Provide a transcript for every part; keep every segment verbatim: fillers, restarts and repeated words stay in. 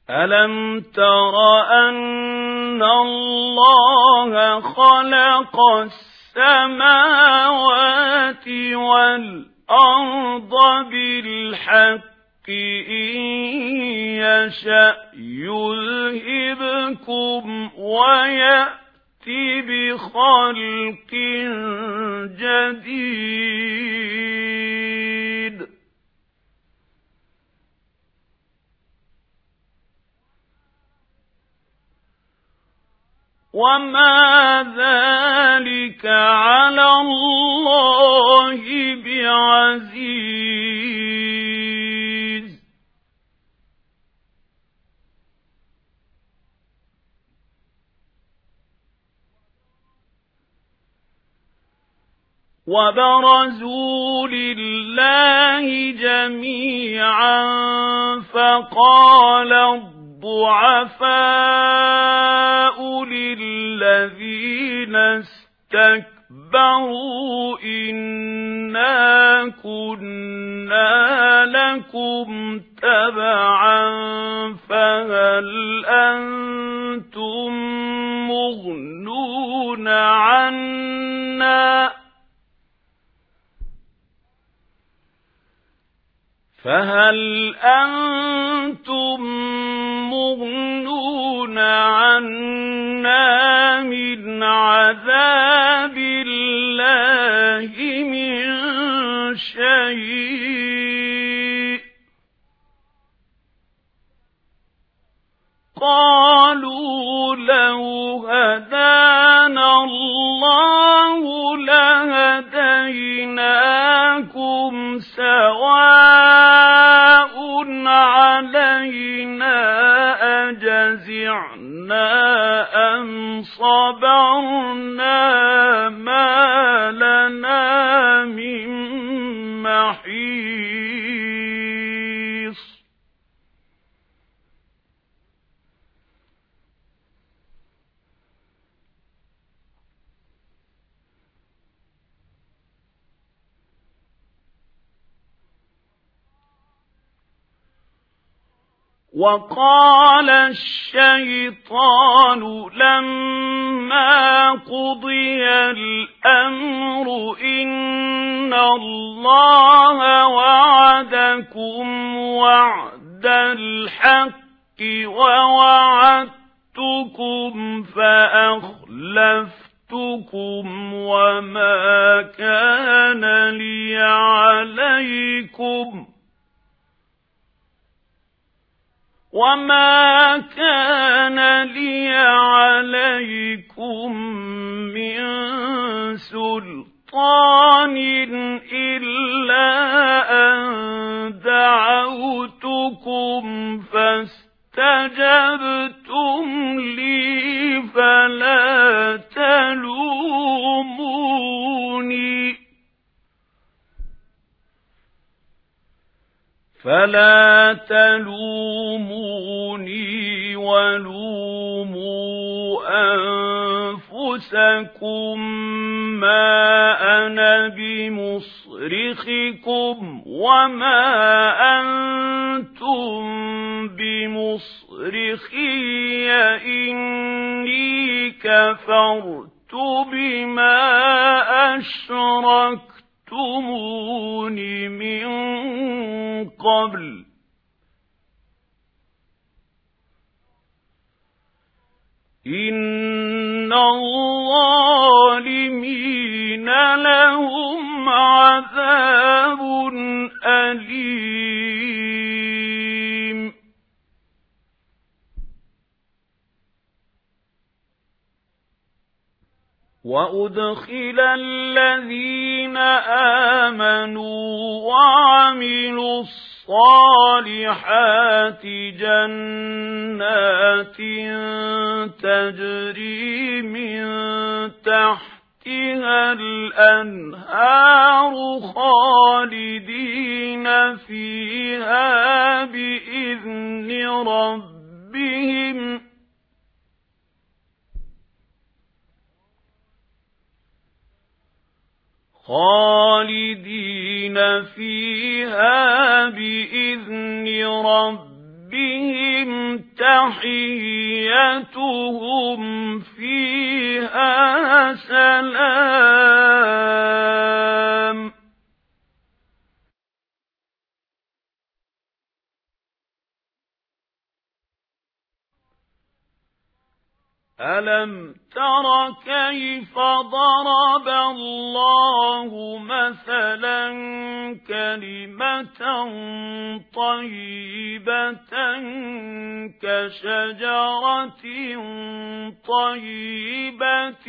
ألم تر أن الله خلق السماوات والأرض بالحق إن يشأ يذهبكم ويأتي بخلق جديد وما ذلك على الله بعزيز وبرزوا لله جميعا فقال الضعفاء للذين استكبروا إنا كنا لكم تبعا فهل أنتم مغنون عنا فهل أنتم مغنون عنا من عذاب الله من شيء قالوا لو هدانا الله لهديناكم سواء علينا أجزعنا أم صبرنا ما لنا من محيص وقال الشيطان لما قضي الأمر إن الله وعدكم وعد الحق ووعدتكم فأخلفتكم وما كان لي عليكم وما كان لي عليكم من سلطان إلا أن دعوتكم فاستجبتم لي فلا تلوموني فلا تلوموني ولوموا أنفسكم ما أنا بمصرخكم وما أنتم بمصرخي إني كفرت بما أشركتمون من قبل إن الظالمين لهم عذاب أليم وأدخل الذين آمنوا وعملوا الصالحات جنات تجري من تحتها الأنهار خالدين فيها بإذن ربهم خالدين فيها بإذن ربهم ربهم تحيتهم فيها سلام ألم تر كيف ضرب الله مثلا كلمة طيبة كشجرة طيبة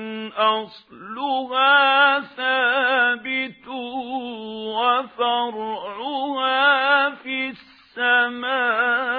أصلها ثابت وفرعها في السماء